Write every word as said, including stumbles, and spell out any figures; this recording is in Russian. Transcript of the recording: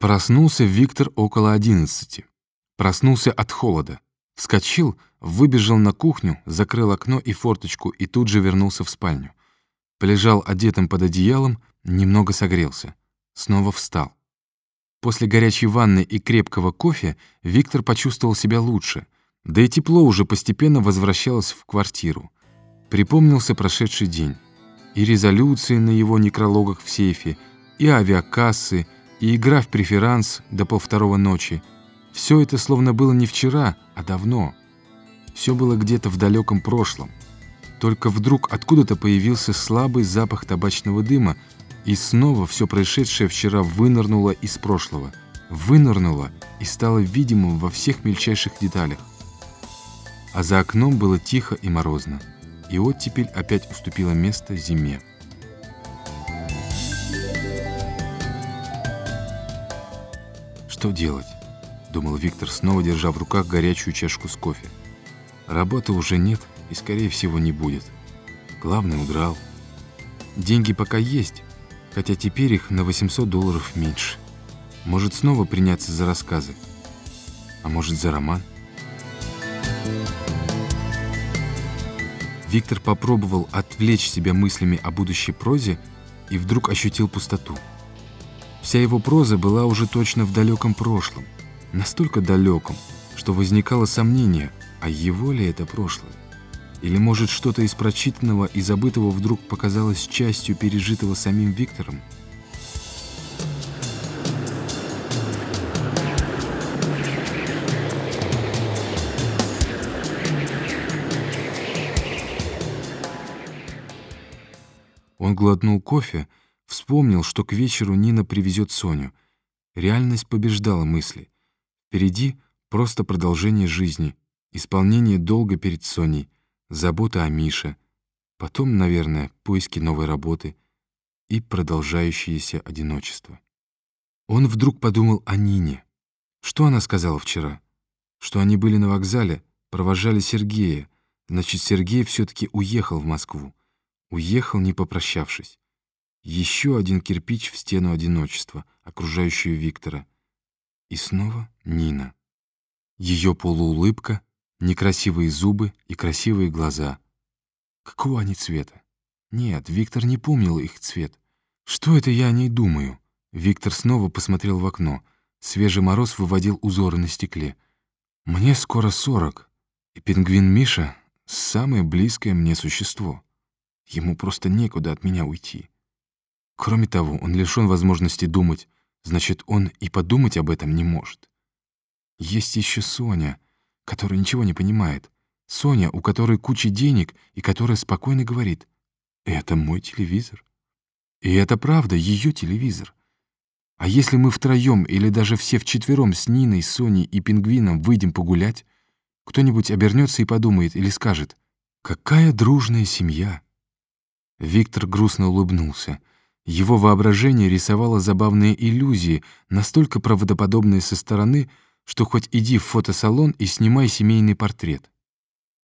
Проснулся Виктор около одиннадцати. Проснулся от холода. Вскочил, выбежал на кухню, закрыл окно и форточку и тут же вернулся в спальню. Полежал одетым под одеялом, немного согрелся. Снова встал. После горячей ванны и крепкого кофе Виктор почувствовал себя лучше, да и тепло уже постепенно возвращалось в квартиру. Припомнился прошедший день. И резолюции на его некрологах в сейфе, и авиакассы, и игра в преферанс до полвторого ночи. Все это словно было не вчера, а давно. Все было где-то в далеком прошлом. Только вдруг откуда-то появился слабый запах табачного дыма, и снова все происшедшее вчера вынырнуло из прошлого. Вынырнуло и стало видимым во всех мельчайших деталях. А за окном было тихо и морозно, и оттепель опять уступила место зиме. «Что делать?» — думал Виктор, снова держа в руках горячую чашку с кофе. «Работы уже нет и, скорее всего, не будет. Главный удрал. Деньги пока есть, хотя теперь их на восемьсот долларов меньше. Может, снова приняться за рассказы? А может, за роман?» Виктор попробовал отвлечь себя мыслями о будущей прозе и вдруг ощутил пустоту. Вся его проза была уже точно в далеком прошлом, настолько далеком, что возникало сомнение, а его ли это прошлое? Или, может, что-то из прочитанного и забытого вдруг показалось частью пережитого самим Виктором? Он глотнул кофе, вспомнил, что к вечеру Нина привезет Соню. Реальность побеждала мысли. Впереди просто продолжение жизни, исполнение долга перед Соней, забота о Мише, потом, наверное, поиски новой работы и продолжающееся одиночество. Он вдруг подумал о Нине. Что она сказала вчера? Что они были на вокзале, провожали Сергея. Значит, Сергей все-таки уехал в Москву. Уехал, не попрощавшись. Еще один кирпич в стену одиночества, окружающую Виктора. И снова Нина. Ее полуулыбка, некрасивые зубы и красивые глаза. Какого они цвета? Нет, Виктор не помнил их цвет. Что это я о ней думаю? Виктор снова посмотрел в окно. Свежий мороз выводил узоры на стекле. Мне скоро сорок, и пингвин Миша — самое близкое мне существо. Ему просто некуда от меня уйти. Кроме того, он лишён возможности думать, значит, он и подумать об этом не может. Есть еще Соня, которая ничего не понимает. Соня, у которой куча денег и которая спокойно говорит: «Это мой телевизор». И это правда, ее телевизор. А если мы втроем или даже все вчетвером с Ниной, Соней и пингвином выйдем погулять, кто-нибудь обернется и подумает или скажет: «Какая дружная семья». Виктор грустно улыбнулся. Его воображение рисовало забавные иллюзии, настолько правдоподобные со стороны, что хоть иди в фотосалон и снимай семейный портрет.